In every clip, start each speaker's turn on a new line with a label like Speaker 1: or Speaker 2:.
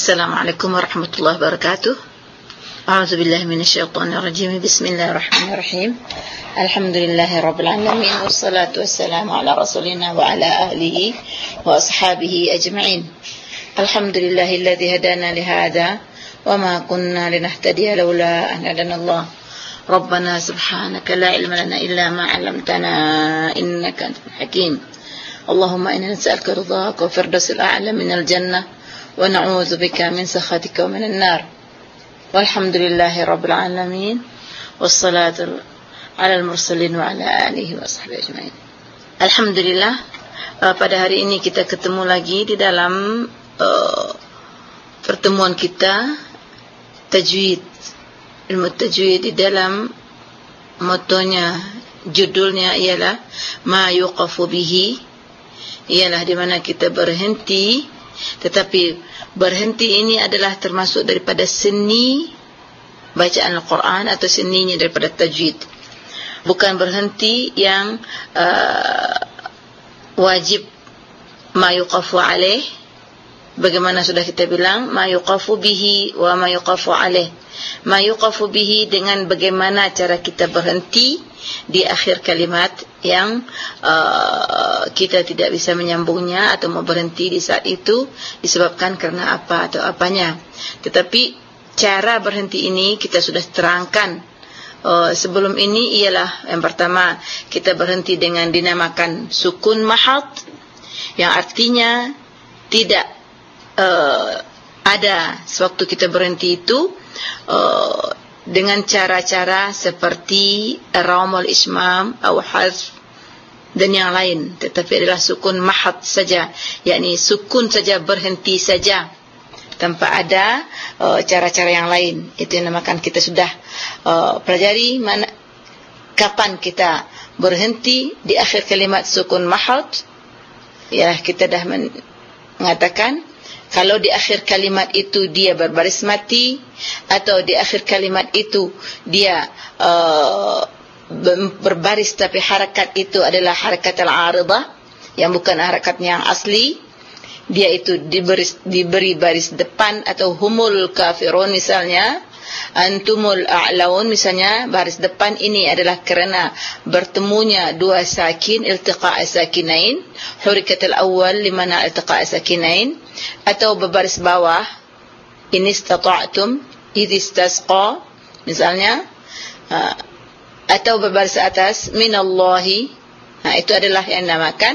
Speaker 1: Assalamualaikum warahmatullahi wabarakatuh. A'udzubillahi minasyaitonir rajim. Bismillahirrahmanirrahim. Alhamdulillahirabbil alamin wassalatu wassalamu ala rasulina wa ala alihi wa ashabihi ajma'in. Alhamdulillahilladzi hadana li hadza wa ma kunna linahtadiya laula an hadanallah. Rabbana subhanaka la ilma lana illa ma 'allamtana innaka antal hakim. Allahumma inna nas'aluka ridhaka wa firdausil a'la minal jannah wa na'udzu bika min sakhatika wa minan nar. Walhamdulillahi rabbil alamin wassalatu alal mursalin wa ala alihi wa sahbihi ajma'in. Alhamdulillah, pada hari ini kita ketemu lagi di dalam pertemuan kita tajwid, ilmu tajwid. Di dalam motonya, judulnya ialah ma yuqafu bihi, ialah di mana kita berhenti. Tetapi berhenti ini adalah termasuk daripada seni bacaan Al-Quran atau seninya daripada tajwid. Bukan berhenti yang wajib ma yuqafu alaih. Bagaimana sudah kita bilang, ma yuqafu bihi wa ma yuqafu alaih. Ma yuqafu bihi dengan bagaimana cara kita berhenti di akhir kalimat yang kita tidak bisa menyambungnya atau mau berhenti di saat itu disebabkan karena apa atau apanya. Tetapi cara berhenti ini kita sudah terangkan sebelum ini, ialah yang pertama kita berhenti dengan dinamakan sukun mahad, yang artinya tidak ada sewaktu kita berhenti itu dengan cara-cara seperti raumul ismam atau hazf dan yang lain, tetapi adalah sukun mahad saja, yakni sukun saja, berhenti saja tanpa ada cara-cara yang lain. Itu yang namakan, kita sudah pelajari mana kapan kita berhenti di akhir kalimat sukun mahad. Ya, kita dah mengatakan kalau di akhir kalimat itu dia berbaris mati, atau di akhir kalimat itu dia berbaris tapi harakat itu adalah harakat al-aridah, yang bukan harakatnya yang asli, dia itu diberi baris depan, atau humul kafirun misalnya, antumul a'laun misalnya, baris depan ini adalah kerana bertemunya dua sakin, iltiqa' sakinain, hurikatul awal limana iltiqa' sakinain, atau berbaris bawah, in istata'tum idh istasqa misalnya, atau berbaris atas minallahi. Itu adalah yang namakan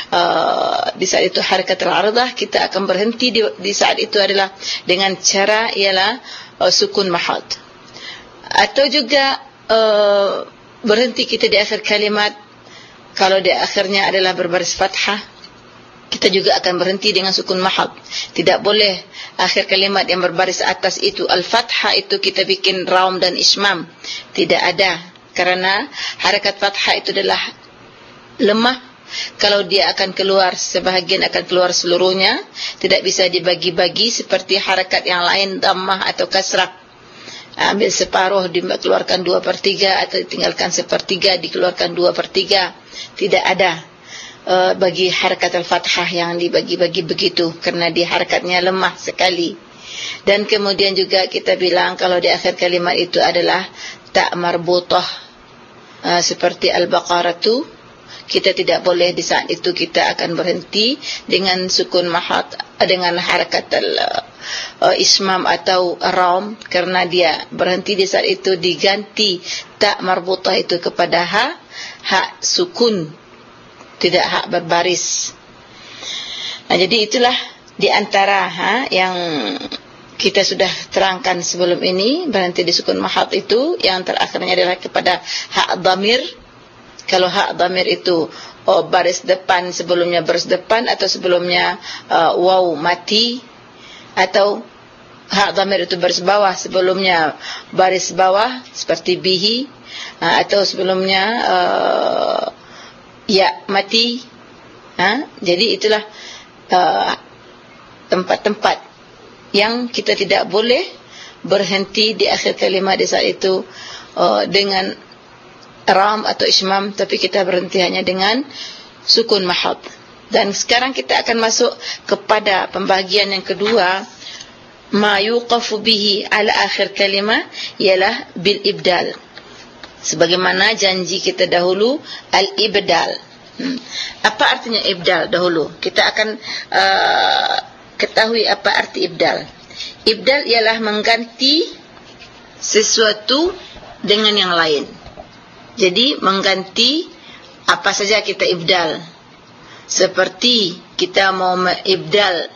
Speaker 1: di saat itu harakatul aridah. Kita akan berhenti di saat itu adalah dengan cara ialah sukun mahad. Atau juga berhenti kita di akhir kalimat, kalau di akhirnya adalah berbaris fathah, kita juga akan berhenti dengan sukun mahad. Tidak boleh akhir kalimat yang berbaris atas itu al-fathah itu kita bikin raum dan ismam. Tidak ada, karena harakat fathah itu adalah lemah. Kalau dia akan keluar, sebahagian akan keluar seluruhnya, tidak bisa dibagi-bagi seperti harakat yang lain, dhammah atau kasrah. Ambil separuh dikeluarkan 2/3, atau tinggalkan 1/3 dikeluarkan 2/3. Tidak ada bagi harakat al-fathah yang dibagi-bagi begitu, kerana dia harakatnya lemah sekali. Dan kemudian juga kita bilang kalau di akhir kalimat itu adalah ta' marbutah, seperti al-baqarah tu, kita tidak boleh di saat itu kita akan berhenti dengan sukun mahad, dengan harakat ismam atau raum, kerana dia berhenti di saat itu diganti ta' marbutah itu kepada ha sukun, tidak hak berbaris. Jadi itulah di antara yang kita sudah terangkan sebelum ini. Berhenti di sukun mahad itu yang terakhirnya adalah kepada hak dhamir. Kalau hak dhamir itu baris depan, sebelumnya baris depan, atau sebelumnya waw mati, atau hak dhamir itu baris bawah, sebelumnya baris bawah seperti bihi, atau sebelumnya ya mati. Jadi itulah tempat-tempat yang kita tidak boleh berhenti di akhir kalimat di saat itu dengan ram atau ismam, tapi kita berhenti hanya dengan sukun mahad. Dan sekarang kita akan masuk kepada pembagian yang kedua, ma yuqafu bihi ala akhir kalimah ialah bil ibdal. Sebagaimana janji kita dahulu al-ibdal. Apa artinya ibdal dahulu? Kita akan ketahui apa arti ibdal. Ibdal ialah mengganti sesuatu dengan yang lain. Jadi mengganti apa saja kita ibdal. Seperti kita mau ibdal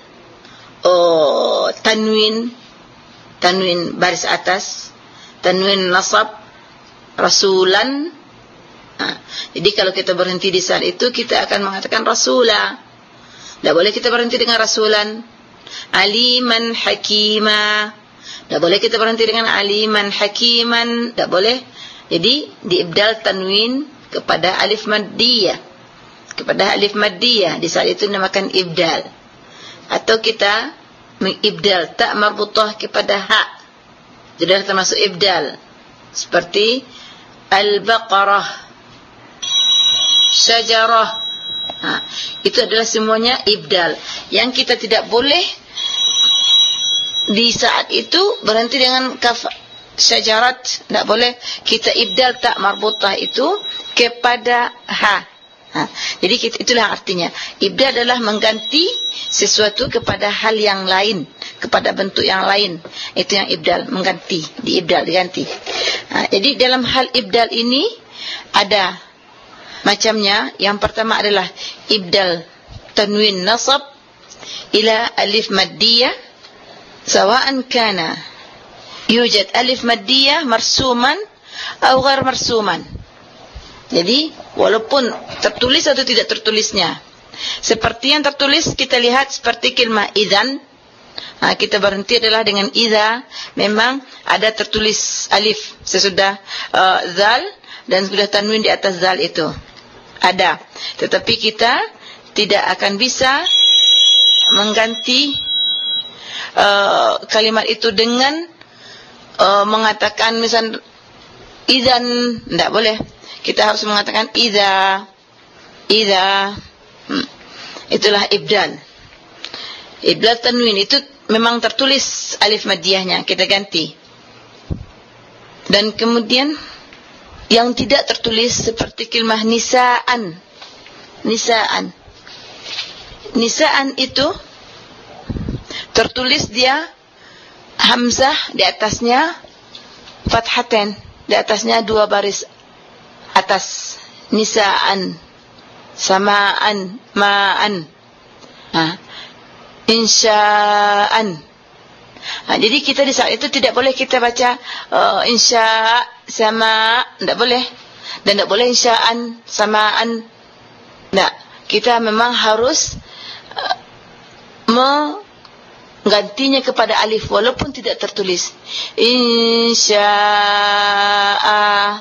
Speaker 1: tanwin baris atas, tanwin nasab, rasulan. Jadi kalau kita berhenti di saat itu, kita akan mengatakan rasula. Tidak boleh kita berhenti dengan rasulan. Aliman hakima. Tidak boleh kita berhenti dengan aliman hakiman. Tidak boleh. Jadi diibdal tanwin kepada alif maddiyah. Kepada alif maddiyah. Di saat itu dinamakan ibdal. Atau kita mengibdal tak marbutah kepada ha. Jadi termasuk ibdal. Seperti al-baqarah, syajarah. Itu adalah semuanya ibdal. Yang kita tidak boleh di saat itu berhenti dengan kaf syajarat. Tidak boleh kita ibdal tak marbutah itu kepada ha. Jadi itulah artinya. Ibdal adalah mengganti sesuatu kepada hal yang lain, kepada bentuk yang lain. Itu yang ibdal, mengganti, diibdal, diganti. Jadi dalam hal ibdal ini ada macamnya. Yang pertama adalah ibdal tanwin nasab ila alif maddiyah, sawa'an kana yujad alif maddiyah marsuman atau ghair marsuman. Jadi walaupun tertulis atau tidak tertulisnya. Seperti yang tertulis kita lihat seperti kalimat idzan. Kita berhenti adalah dengan idza. Memang ada tertulis alif sesudah zal dan sudah tanwin di atas zal itu. Ada. Tetapi kita tidak akan bisa mengganti kalimat itu dengan mengatakan misal idzan. Tidak boleh. Kita harus mengatakan idza. Itulah ibdal. Ibdal tanwin itu memang tertulis alif maddiyahnya, kita ganti. Dan kemudian yang tidak tertulis seperti kalimah nisaan. Nisaan itu tertulis dia hamzah, di atasnya fathatain, di atasnya dua baris atas. Nisaan, samaan, ma'an, insya'an. Jadi kita di saat itu tidak boleh kita baca insya' sama, tidak boleh. Dan tidak boleh insya'an, samaan. Tidak. Kita memang harus menggantinya kepada alif walaupun tidak tertulis. Insya'a,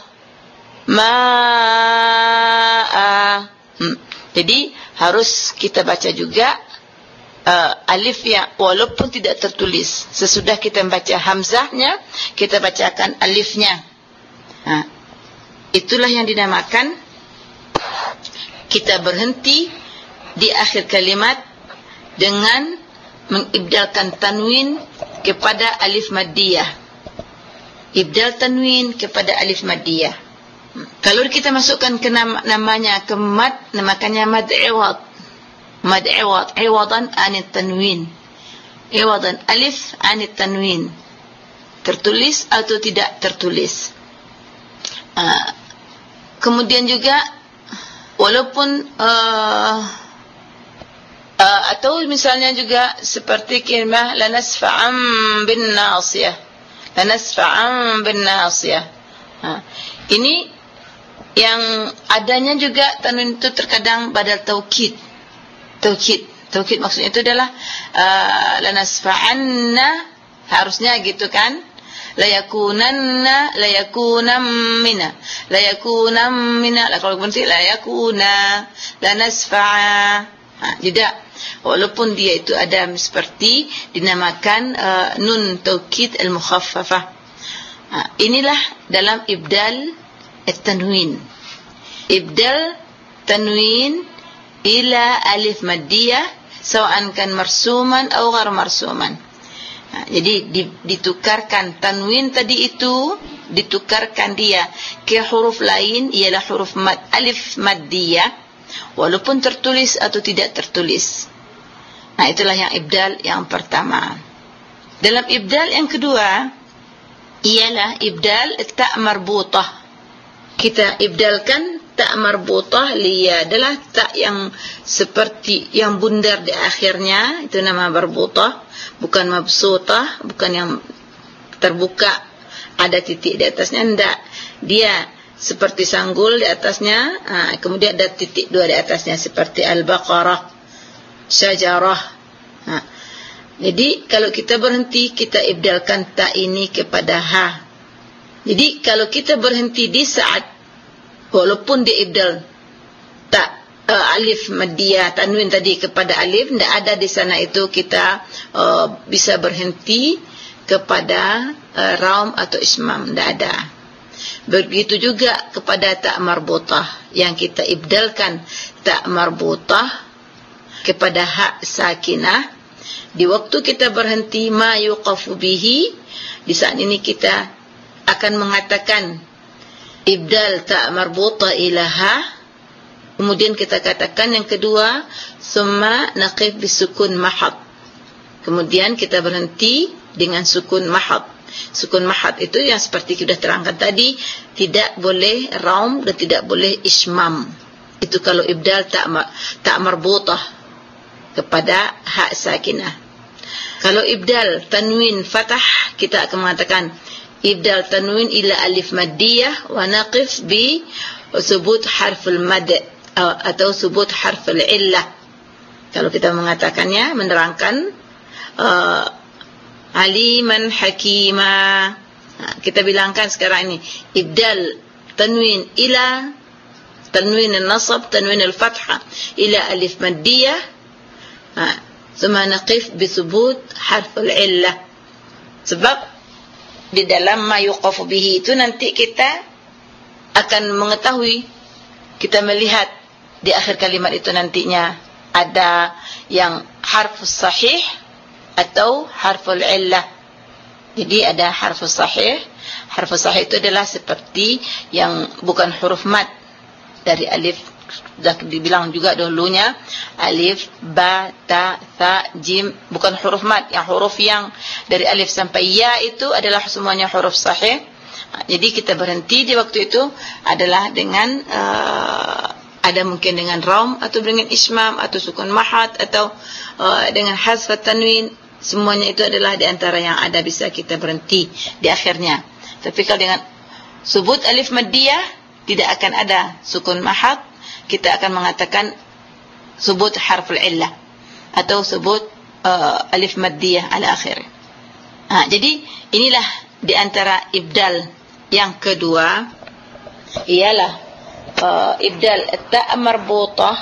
Speaker 1: ma'a. Jadi harus kita baca juga alif ya, walaupun tidak tertulis. Sesudah kita membaca hamzahnya, kita bacakan alifnya. Itulah yang dinamakan kita berhenti di akhir kalimat dengan mengibdalkan tanwin kepada alif maddiyah. Ibdal tanwin kepada alif maddiyah. Kalau kita masukkan ke namanya ke mad, namakannya mad iwad. Mad iwad, iwadan anit tanwin. Iwadan alif anit tanwin. Tertulis atau tidak tertulis. Kemudian juga walaupun atau misalnya juga seperti kalimah lanasfa'am bin nasiyah. Lanasfa'am bin nasiyah. Ini yang adanya juga tanwin itu terkadang badal taukid. Taukid maksudnya itu adalah lanasfa'anna, harusnya gitu kan? Layakunanna, layakunam mina, layakunam mina. Kalau berarti layakuna, lanasfa'a. Tidak. Walaupun dia itu ada seperti dinamakan nun taukid al-mukhaffafah. Inilah dalam ibdal at-tanwin. Ibdal tanwin ila alif maddiyah sawa'an kan marsuman atau ghair marsuman. Jadi ditukarkan tanwin tadi itu, ditukarkan dia ke huruf lain, ialah huruf mad, alif maddiyah, walaupun tertulis atau tidak tertulis. Itulah yang ibdal yang pertama. Dalam ibdal yang kedua ialah ibdal ta' marbutah. Kita ibdalkan ta' marbutah, liya adalah ta' yang seperti yang bundar di akhirnya, itu nama marbutah, bukan mabsutah, bukan yang terbuka ada titik di atasnya, enggak. Dia seperti sanggul di atasnya, kemudian ada titik dua di atasnya seperti al-baqarah, syajarah. Jadi kalau kita berhenti, kita ibdalkan ta ini kepada ha. Jadi kalau kita berhenti di saat, walaupun diibdal ta alif maddiyah tanwin tadi kepada alif, tidak ada di sana itu, kita bisa berhenti kepada raum atau ismam, tidak ada. Begitu juga kepada ta marbutah, yang kita ibdalkan ta marbutah kepada ha sakinah. Di waktu kita berhenti, ma yuqafu bihi, di saat ini kita akan mengatakan ibdal ta marbutah ila ha. Kemudian kita katakan yang kedua, summa naqif bisukun mahad. Kemudian kita berhenti dengan sukun mahad. Sukun mahad itu yang seperti kita terangkan tadi, tidak boleh raum dan tidak boleh ismam. Itu kalau ibdal ta marbutah kepada ha sakinah. Kalau ibdal tanwin fathah, kita akan mengatakan ibdal tanwin ila alif maddiyah wa naqif bi subut harful mad atau subut harful illah. Kalau kita mengatakannya, menerangkan aliman hakima, kita bilangkan sekarang ini ibdal tanwin ila tanwin al-nasab, tanwin al-fathah ila alif maddiyah, thumma naqif bi subut harful illah. Sebab di dalam ma yuqafu bihi itu nanti kita akan mengetahui, kita melihat di akhir kalimat itu nantinya ada yang harfus sahih atau harful illah. Jadi ada harfus sahih. Harfus sahih itu adalah seperti yang bukan huruf mad, dari alif, sudah dibilang juga dahulunya, alif, ba, ta, tha, jim, bukan huruf mad. Yang huruf yang dari alif sampai ya itu adalah semuanya huruf sahih. Jadi kita berhenti di waktu itu adalah dengan ada mungkin dengan raum atau dengan ismam atau sukun mahad atau dengan hazf tanwin. Semuanya itu adalah di antara yang ada bisa kita berhenti di akhirnya. Tapi kalau dengan subut alif maddiyah tidak akan ada sukun mahad, kita akan mengatakan subut harful illah atau subut alif maddiyah ala akhir. Jadi inilah di antara ibdal yang kedua, ialah ibdal ta marbutah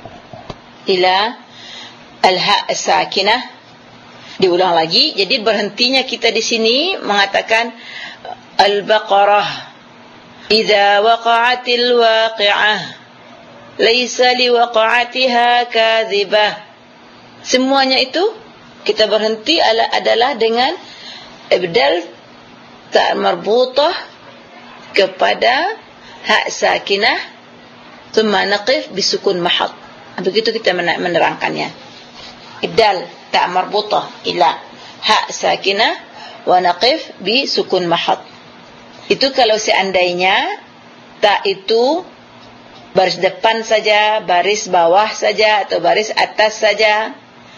Speaker 1: ila al-ha sakinah. Diulang lagi, jadi berhentinya kita di sini mengatakan al-baqarah idza waqa'atil waqi'ah laisa liwaqa'atiha kadhibah. Semuanya itu kita berhenti adalah dengan ibdal ta marbutah kepada ha sakinah, thumma naqif bisukun mahad. Begitu kita menerangkannya. Ibdal ta marbutah ila ha sakinah wa naqif bisukun mahad. Itu kalau seandainya ta itu baris depan saja, baris bawah saja, atau baris atas saja,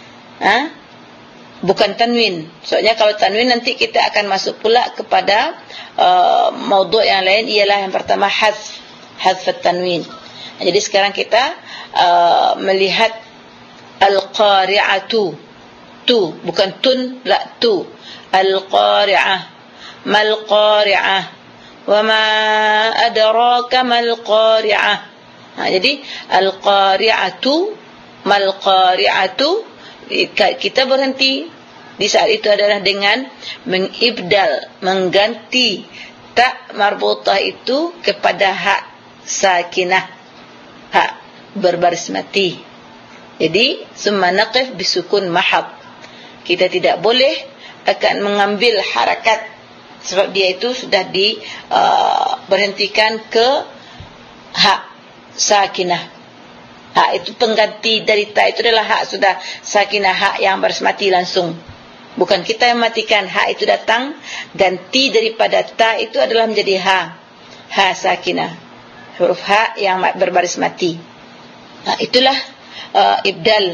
Speaker 1: bukan tanwin. Soalnya kalau tanwin nanti kita akan masuk pula kepada maudhu' yang lain, ialah yang pertama hazf tanwin. Jadi sekarang kita melihat al-qari'atu, tu bukan tun, la tu, al-qari'ah, mal qari'ah, wa ma adraka mal qari'ah. Jadi al-qari'atu, mal qari'atu, kita berhenti di saat itu adalah dengan mengibdal, mengganti ta marbutah itu kepada ha sakinah, ha berbaris mati. Jadi summa naqif bisukun mahad. Kita tidak boleh akan mengambil harakat, sebab dia itu sudah berhentikan ke hak sakinah. Hak itu pengganti dari ta itu adalah hak sudah sakinah, hak yang baris mati langsung. Bukan kita yang matikan, hak itu datang ganti daripada ta itu adalah menjadi ha sakinah, huruf ha yang berbaris mati. Itulah ibdal.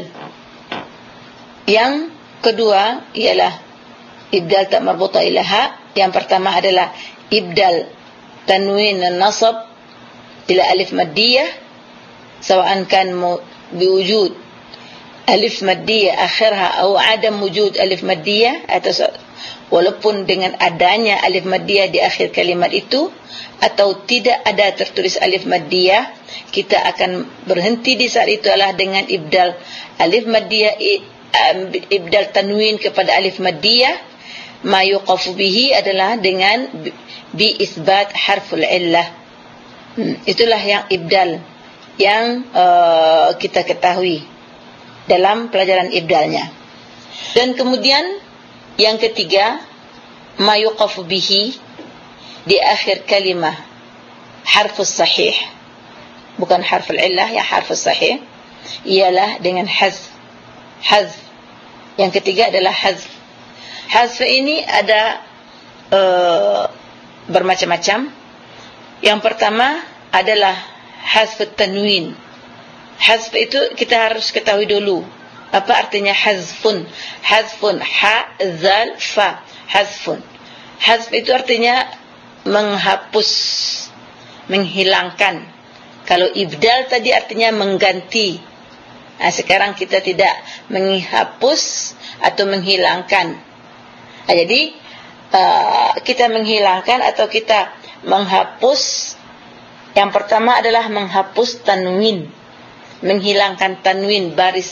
Speaker 1: Yang kedua ialah ibdal tak marbuta ila ha. Yang pertama adalah ibdal tanwin an-nasab ila alif maddiyah, sawa'an kan biwujud alif maddiyah akhirha atau adam wujud alif maddiyah, atau walaupun dengan adanya alif maddiyah di akhir kalimat itu atau tidak ada tertulis alif maddiyah, kita akan berhenti di saat itu adalah dengan ibdal alif maddiyah, ibdal tanwin kepada alif maddiyah. Ma yuqafu bihi adalah dengan bi isbat harful illah. Itulah yang ibdal yang kita ketahui dalam pelajaran ibdalnya. Dan kemudian yang ketiga, ma yuqafu bihi di akhir kalimah harfus sahih, bukan harful illah, ya harfus sahih, ialah dengan hazf. Yang ketiga adalah hazf. Hazf ini ada bermacam-macam. Yang pertama adalah hazf tanwin. Hazf itu kita harus ketahui dulu apa artinya hazfun. Hazfun, ha, zal, fa. Hazfun. Hazf itu artinya menghapus, menghilangkan. Kalau ibdal tadi artinya mengganti. Sekarang kita tidak menghapus atau menghilangkan. Jadi kita menghilangkan atau kita menghapus. Yang pertama adalah menghapus tanwin, menghilangkan tanwin baris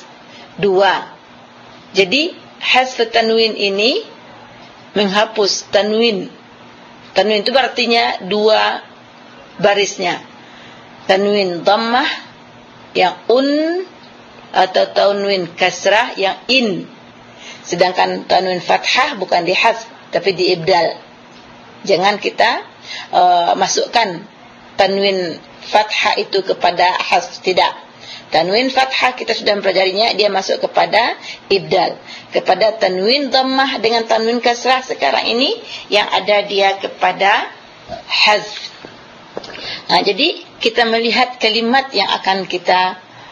Speaker 1: 2. Jadi hazf tanwin ini menghapus tanwin. Tanwin itu artinya 2 barisnya. Tanwin dhammah yang atau tanwin kasrah yang in. Sedangkan tanwin fathah bukan dihazf tapi diibdal. Jangan kita masukkan tanwin fathah itu kepada hazf, tidak. Tanwin fathah kita sudah mempelajarinya, dia masuk kepada ibdal. Kepada tanwin dhammah dengan tanwin kasrah sekarang ini yang ada dia kepada hazf. Jadi kita melihat kalimat yang akan kita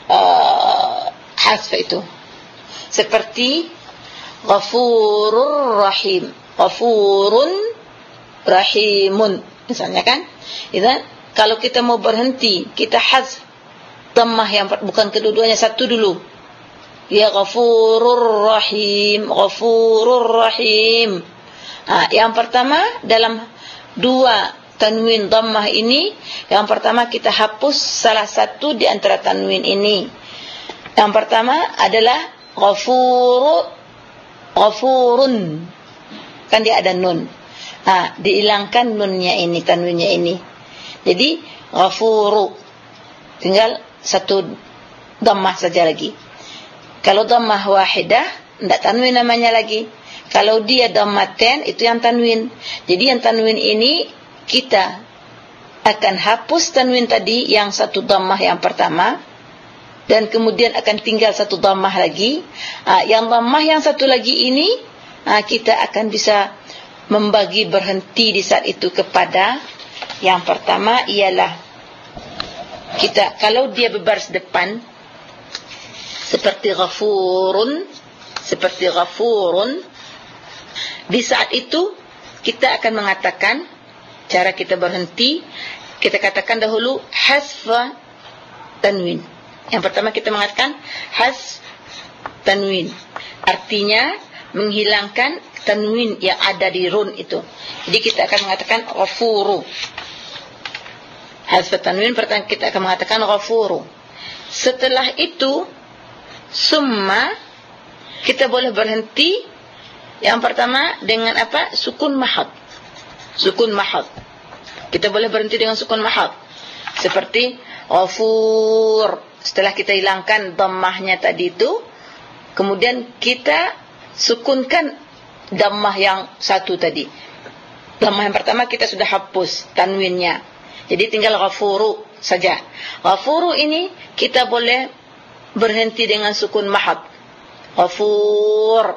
Speaker 1: hazf itu. Seperti Ghafurur Rahim, Ghafurun Rahimun, misalnya kan. Kalau kita mau berhenti, kita hazf dhammah yang bukan kedua-duanya, satu dulu. Ya Ghafurur Rahim, Ghafurur Rahim. Yang pertama dalam 2 tanwin dhammah ini, yang pertama kita hapus salah satu di antara tanwin ini. Yang pertama adalah Ghafurun, kan dia ada nun. Dihilangkan nunnya ini, tanwinnya ini. Jadi Ghafuru, tinggal satu dhammah saja lagi. Kalau dhammah wahidah, tidak tanwin namanya lagi. Kalau dia dhammatain, itu yang tanwin. Jadi yang tanwin ini kita akan hapus tanwin tadi yang satu dhammah yang pertama, dan kemudian akan tinggal satu dhammah lagi. Yang dhammah yang satu lagi ini kita akan bisa membagi berhenti di saat itu kepada yang pertama ialah kita, kalau dia berbaris depan seperti Ghafurun, di saat itu kita akan mengatakan, cara kita berhenti, kita katakan dahulu hazf tanwin. Yang pertama kita mengatakan hazf tanwin, artinya menghilangkan tanwin yang ada di run itu. Jadi kita akan mengatakan Ghafuru. Hazf tanwin pertama kita akan mengatakan Ghafuru. Setelah itu summa kita boleh berhenti. Yang pertama dengan apa? Sukun mahad. Sukun mahad. Kita boleh berhenti dengan sukun mahad. Seperti Ghafur. Setelah kita hilangkan dhammahnya tadi itu, kemudian kita sukunkan dhammah yang satu tadi. Dhammah yang pertama kita sudah hapus tanwinnya. Jadi tinggal ghafuru saja. Ghafuru ini kita boleh berhenti dengan sukun mahad. Ghafur.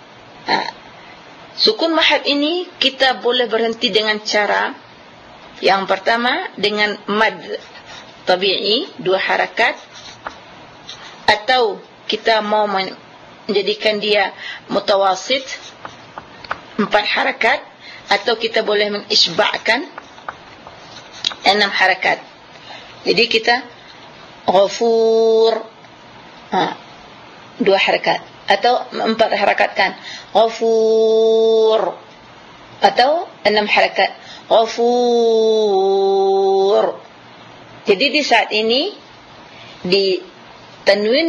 Speaker 1: Sukun mahad ini kita boleh berhenti dengan cara yang pertama dengan mad tabi'i 2 harakat, atau kita mau menjadikan dia mutawasit 4 harakat, atau kita boleh mengisba'kan 6 harakat. Jadi kita ghafur 2 harakat atau 4 harakat kan, ghafur, atau 6 harakat, ghafur. Jadi di saat ini di tanwin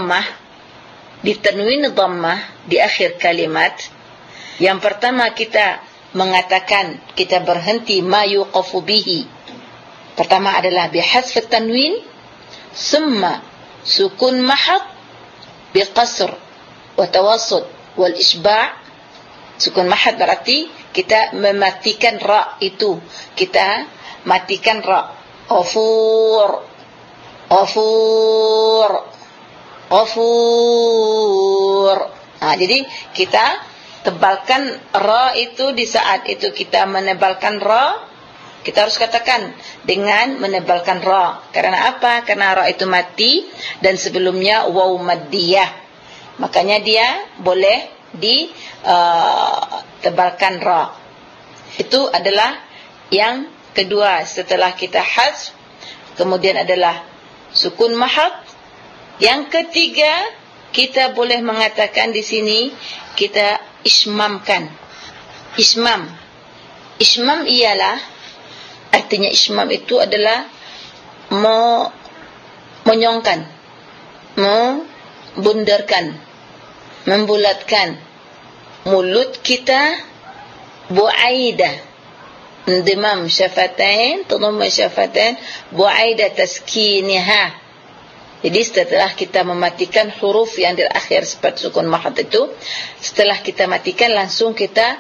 Speaker 1: dhammah di akhir kalimat, yang pertama kita mengatakan kita berhenti ma yuqafu bihi. Pertama adalah bihasf tanwin, summa sukun mahad biqasr wa tawassut wal isba'. Sukun mahad berarti kita mematikan ra itu, kita matikan ra. Ghafur, ghafur, ghafur. Jadi kita tebalkan ra itu. Di saat itu kita menebalkan ra, kita harus katakan dengan menebalkan ra. Karena apa? Karena ra itu mati dan sebelumnya waw maddiyah. Makanya dia boleh ditebalkan ra. Itu adalah yang kedua setelah kita hazf. Kemudian adalah sukun mahad. Yang ketiga, kita boleh mengatakan di sini kita ismamkan. Ismam ialah, artinya ismam itu adalah menyongkan, membundarkan, membulatkan mulut kita, bu'aidah, indimam syafatain, tudum syafatain, bu'aidah taskiniha. Jadi setelah kita mematikan huruf yang di akhir seperti sukun mahad itu, setelah kita matikan langsung kita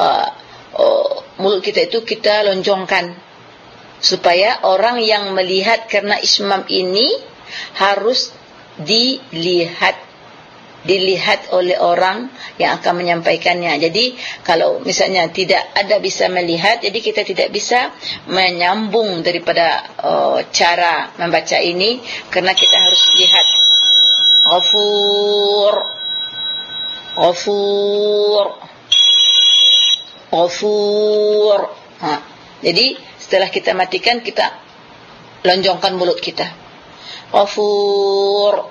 Speaker 1: mulut kita itu kita lonjongkan, supaya orang yang melihat, karena ismam ini harus dilihat oleh orang yang akan menyampaikannya. Jadi kalau misalnya tidak ada bisa melihat, jadi kita tidak bisa menyambung daripada cara membaca ini, karena kita harus lihat. Ghafur, ghafur, ghafur. Jadi setelah kita matikan, kita lonjongkan mulut kita. Ghafur,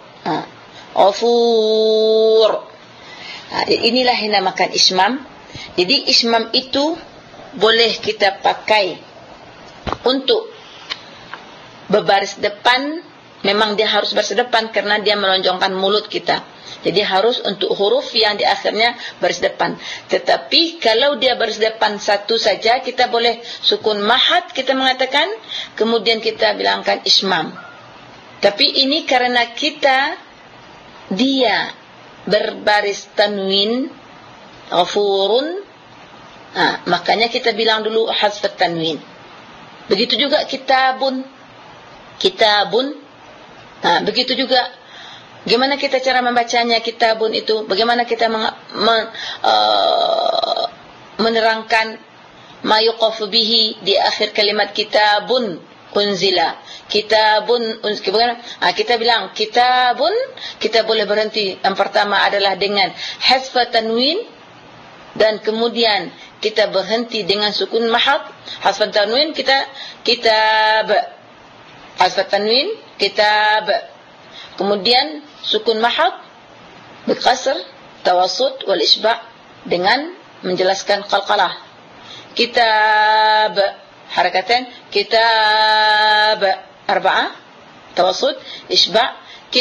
Speaker 1: ghafur. Inilah yang dinamakan ismam. Jadi ismam itu boleh kita pakai untuk berbaris depan. Memang dia harus baris depan karena dia melonjongkan mulut kita. Jadi harus untuk huruf yang di akhirnya baris depan. Tetapi kalau dia baris depan satu saja, kita boleh sukun mahad kita mengatakan, kemudian kita bilangkan ismam. Tapi ini karena dia berbaris tanwin, ghafurun, makanya kita bilang dulu hazf tanwin. Begitu juga kitabun, begitu juga bagaimana kita cara membacanya kitabun itu, bagaimana kita menerangkan ma yuqafu bihi di akhir kalimat kitabun unzila. Kitabun, kita bilang kitabun, kita boleh berhenti. Yang pertama adalah dengan hazf tanwin, dan kemudian kita berhenti dengan sukun mahad. Hazf tanwin kita kitab, hazf tanwin kitab, kemudian sukun mahad biqasr, tawassut wal isba' dengan menjelaskan qalqalah. Kitab harakatan, kitab arba'ah, tawassut, isba',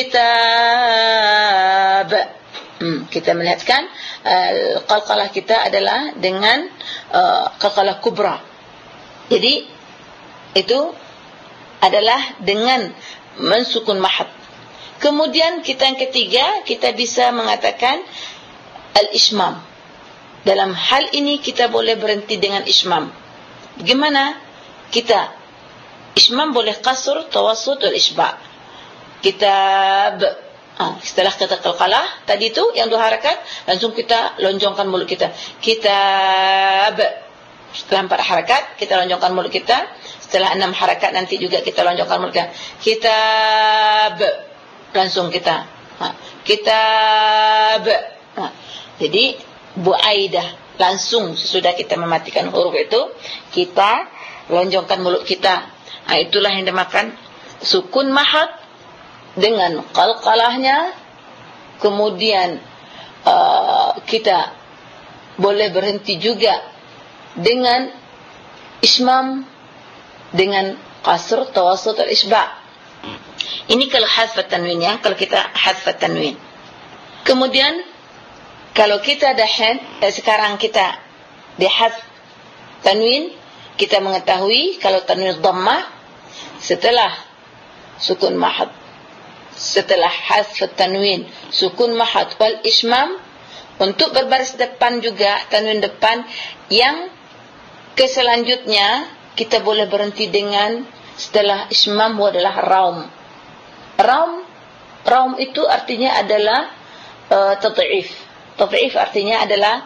Speaker 1: kitab. Kita melihatkan qalqalah kita adalah dengan qalqalah kubra. Jadi itu adalah dengan mensukun mahad. Kemudian kita yang ketiga, kita bisa mengatakan al-ismam. Dalam hal ini kita boleh berhenti dengan ismam. Bagaimana? Kita ismam boleh qasr, tawassut dan isba'. Kitab, setelah kata qalqalah tadi tu yang 2 harakat, langsung kita lonjongkan mulut kita. Kitab. Setelah 4 harakat kita lonjongkan mulut kita. Setelah 6 harakat nanti juga kita lonjongkan mulut kita. Kitab. Langsung kita. Kitab. Jadi buaidah, langsung sesudah kita mematikan huruf itu, kita lonjongkan mulut kita. Itulah yang dinamakan sukun mahad dengan qalqalahnya. Kemudian kita boleh berhenti juga dengan ismam, dengan qasr, tawassut, al-isba'. Ini kalau hadf tanwin ya, kalau kita hadf tanwin. Kemudian kalau kita dah sekarang kita di hadf tanwin, kita mengetahui kalau tanwin dhammah setelah sukun mahad, setelah hadf tanwin, sukun mahad wal ismam, untuk berbaris depan juga, tanwin depan yang ke selanjutnya kita boleh berhenti dengan setelah ismam adalah raum. Raum itu artinya adalah tad'if. Tad'if artinya adalah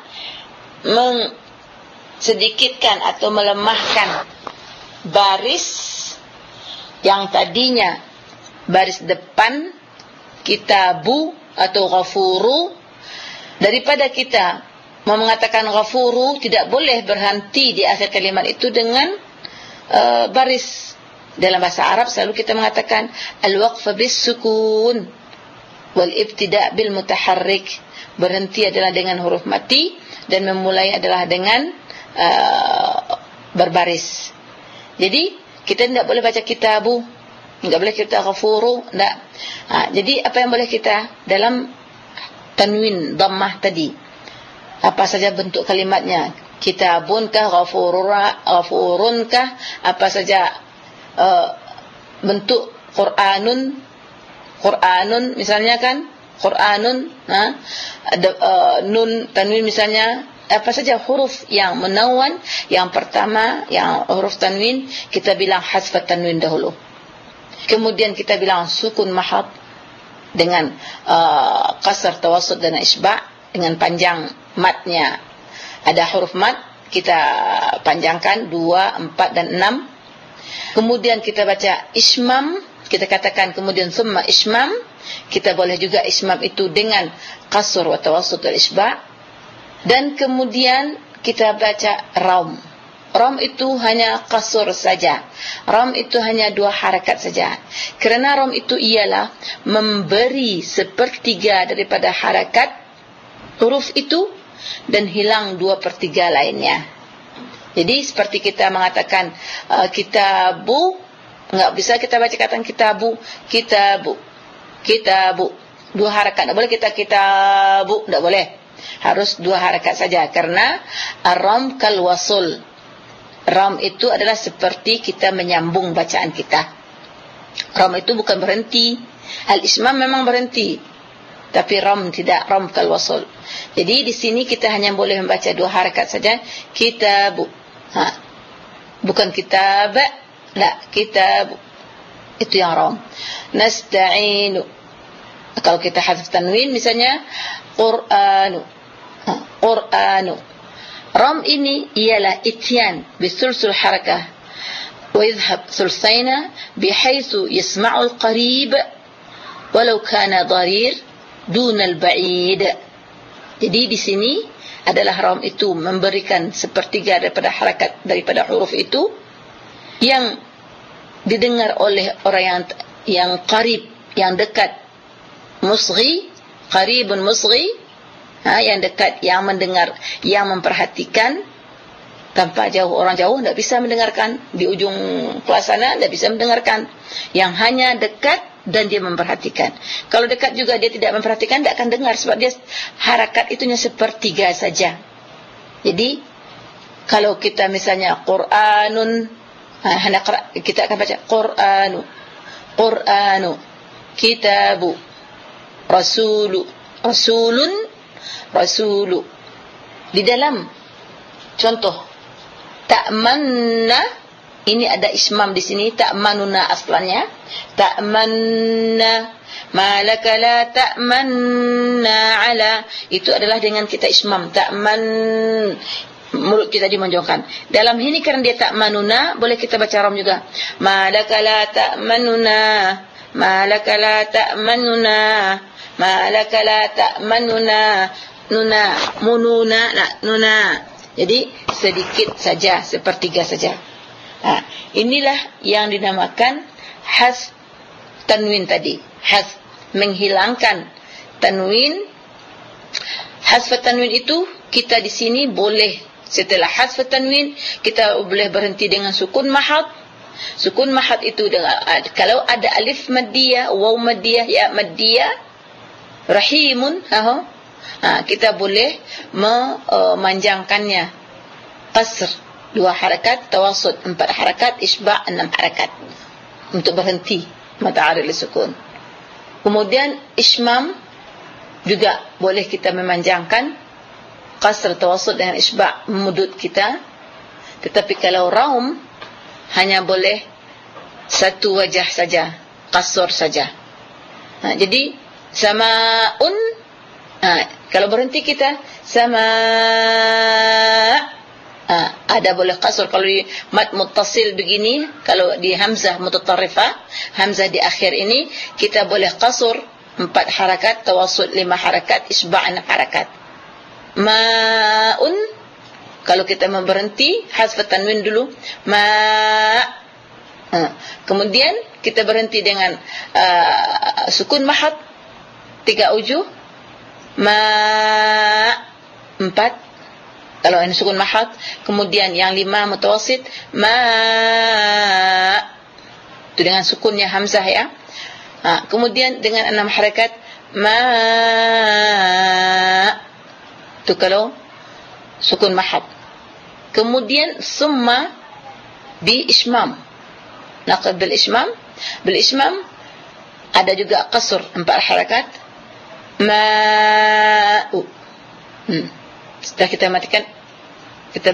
Speaker 1: sedikitkan atau melemahkan baris yang tadinya baris depan kitabu atau ghafuru. Daripada kita mau mengatakan ghafuru, tidak boleh berhenti di akhir kalimat itu dengan baris. Dalam bahasa Arab selalu kita mengatakan al-waqf bis-sukun wal ibtida' bil mutaharrik. Berhenti adalah dengan huruf mati dan memulai adalah dengan berbaris. Jadi kita tidak boleh baca kitabu, tidak boleh kita ghafuru, tidak. Jadi apa yang boleh kita dalam tanwin dhammah tadi, apa saja bentuk kalimatnya, kitabun kah, ghafurun kah, apa saja bentuk Qur'anun misalnya kan, Qur'anun, nun tanwin misalnya, apa saja huruf yang menawwan, yang pertama yang huruf tanwin kita bilang hadf tanwin dahulu. Kemudian kita bilang sukun mahad dengan qasr, tawassut dan isba' dengan panjang matnya. Ada huruf mat kita panjangkan 2, 4 dan 6. Kemudian kita baca ismam, kita katakan kemudian summa ismam. Kita boleh juga ismam itu dengan qasr wa tawassut wal isba'. Dan kemudian kita baca raum. Raum itu hanya qasr saja. Raum itu hanya 2 harakat saja. Kerana raum itu ialah memberi sepertiga daripada harakat huruf itu dan hilang 2/3 lainnya. Jadi seperti kita mengatakan kitabu, enggak bisa kita baca kata kitabu, 2 harakat. Tak boleh kita kitabu, tak boleh. Harus 2 harakat saja karena ar-ram kal wasl. Ram itu adalah seperti kita menyambung bacaan kita. Ram itu bukan berhenti. Al-ismam memang berhenti, tapi ram tidak, ram kal wasl. Jadi di sini kita hanya boleh membaca 2 harakat saja, kitabu. Bukan kitab, la, kitab. Itu yang ram. Nasta'inu. Kalau kita hadf tanwin misalnya Qur'anu. Qur'anu. Ram ini ialah ityan bisulsul harakah wa yadhhab sulsaina bihaythu yasma'u al-qarib walau kana dharir dun al-ba'id. Jadi di sini adalah ram itu memberikan sepertiga daripada harakat daripada huruf itu yang didengar oleh orang yang qarib, yang dekat, musghi, qaribun musghi, yang dekat, yang mendengar, yang memperhatikan. Tanpa jauh, orang jauh tidak bisa mendengarkan, di ujung kelas sana tidak bisa mendengarkan. Yang hanya dekat dan dia memperhatikan. Kalau dekat juga dia tidak memperhatikan, tidak akan dengar sebab dia harakat itunya sepertiga saja. Jadi kalau kita misalnya Qur'anun, kita akan baca Qur'anu, Qur'anu, kitabu, rasulu, rasulun, rasulu, Di dalam contoh ta'manna, ini ada ismam di sini, ta'manuna aslannya, ta'manna, malaka la ta'manna ala, itu adalah dengan kita ismam, ta'man, mulut kita dimonjongkan. Dalam ini karena dia ta'manuna, boleh kita baca ram juga, malaka la ta'manuna, malaka la ta'manuna, malaka la ta'manuna, nuna, mununa, nuna. Jadi sedikit saja, sepertiga saja. Inilah yang dinamakan hasf tanwin tadi. Hasf, menghilangkan tanwin. Hasf tanwin itu kita di sini boleh, setelah hasf tanwin kita boleh berhenti dengan sukun mahad. Sukun mahad itu dengan, kalau ada alif maddiyah, waw maddiyah, ya maddiyah, rahimun, kita boleh memanjangkannya. Qasr 2 harakat, tawassut 4 harakat, isba' 6 harakat untuk berhenti mata aril sukun. Kemudian ismam juga boleh kita memanjangkan, qasr, tawassut dengan isba' memudut kita. Tetapi kalau raum hanya boleh satu wajah saja, qasr saja. Jadi samaun, kalau berhenti kita sama, ada boleh qasr. Kalau di mad muttasil begini, kalau di hamzah mutatarrifah, hamzah di akhir ini, kita boleh qasr 4 harakat, tawassul 5 harakat, isba' 6 harakat. Ma'un, kalau kita mau berhenti, hasf tanwin dulu, ma'. Kemudian kita berhenti dengan sukun mahad 3 ujuh, ma' 4 kalau ini sukun mahad. Kemudian yang 5 mutawassit, ma', itu dengan sukunnya hamzah ya. Kemudian dengan 6 harakat, ma', itu kalau sukun mahad. Kemudian summa bi ismam, naqad bil ismam. Bil ismam ada juga qasr 4 harakat, ma'u. Setelah kita matikan, kita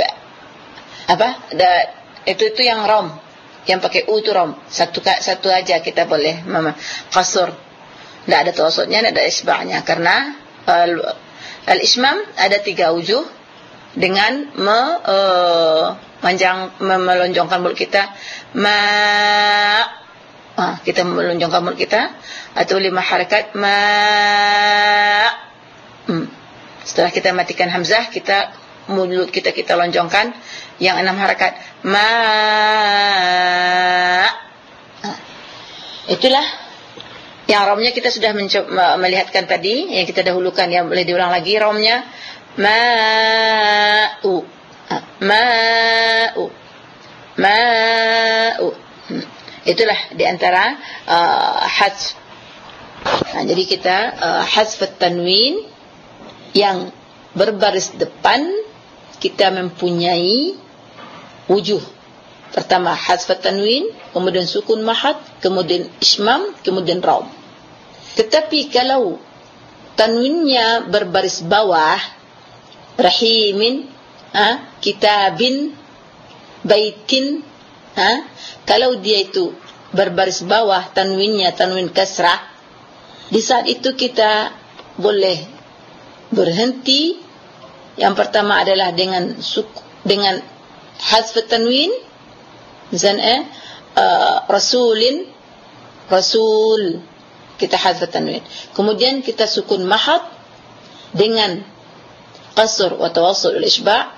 Speaker 1: itu yang ram, yang pakai u itu ram, satu aja kita boleh qasr, tidak ada tawassutnya, tidak ada isba'nya, karena al-ismam ada 3 wujuh dengan melonjongkan mulut kita, kita melonjongkan mulut kita, atau 5 harakat, setelah kita matikan hamzah, kita mulut kita lonjongkan yang 6 harakat, itulah yang ramnya kita sudah melihatkan tadi, yang kita dahulukan, yang boleh diulang lagi ramnya, ma'u, ma'u, ma'u. Itulah diantara hasf. Jadi kita hasf tanwin yang berbaris depan, kita mempunyai wujuh. Pertama hasf tanwin, kemudian sukun mahad, kemudian ismam, kemudian raum. Tetapi kalau tanwinnya berbaris bawah, rahimin, kitabin, baitin, kalau dia itu berbaris bawah, tanwinnya tanwin kasrah, di saat itu kita boleh berhenti. Yang pertama adalah dengan hasf tanwin, misalnya rasulin, rasul, kita hasf tanwin. Kemudian kita sukun mahad dengan qasr wa tawassul wal isba',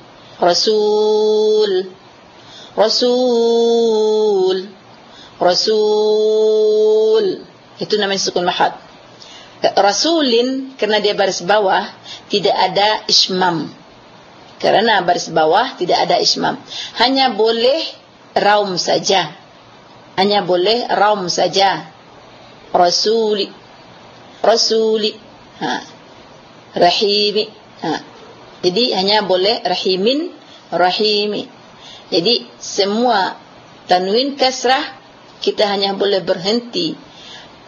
Speaker 1: rasul, rasul, rasul, itu namanya sukun mahad. Rasulin, karena dia baris bawah, tidak ada ismam. Karena baris bawah tidak ada ismam, hanya boleh raum saja, hanya boleh raum saja. Rasuli, rasuli, rahimi, jadi hanya boleh rahimin, rahimi. Jadi semua tanwin kasrah kita hanya boleh berhenti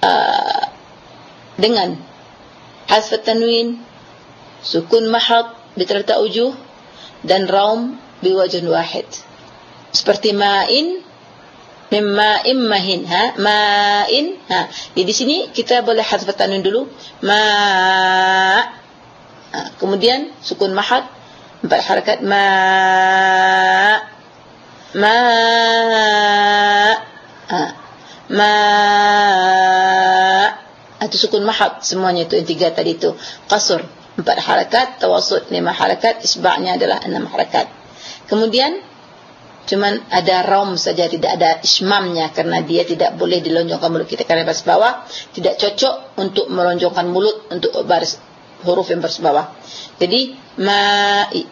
Speaker 1: dengan hasf tanwin, sukun mahad, بثلاثة أوجه dan raum biwajh wahid. Seperti ma'in, mimma'in mahin, ma'in, Jadi di sini kita boleh hadf tanwin dulu, kemudian sukun mahad 4 harakat, itu sukun mahad semuanya itu, yang 3 tadi itu. Qasr 4 harakat, tawassut 5 harakat, isba'nya adalah 6 harakat. Kemudian cuman ada raum saja, tidak ada ismamnya, karena dia tidak boleh dilonjongkan mulut kita karena baris bawah, tidak cocok untuk melonjongkan mulut untuk baris huruf yang baris bawah. Jadi ma'i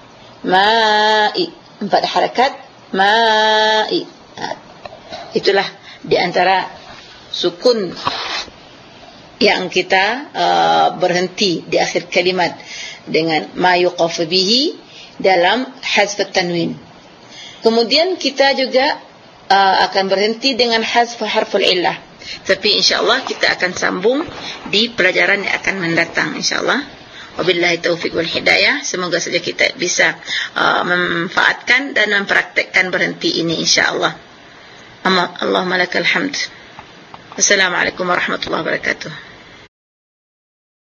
Speaker 1: 4 harakat, ma'i. Itulah di antara sukun yang kita berhenti di akhir kalimat dengan ma yuqaf bihi dalam hazf tanwin. Kemudian kita juga akan berhenti dengan hazf harful illah. Tapi insyaallah kita akan sambung di pelajaran yang akan mendatang insyaallah. Wabillahi taufiq wal hidayah. Semoga saja kita bisa memanfaatkan dan mempraktekkan berhenti ini insyaallah. Allahumma lakal hamd. Assalamualaikum warahmatullahi wabarakatuh.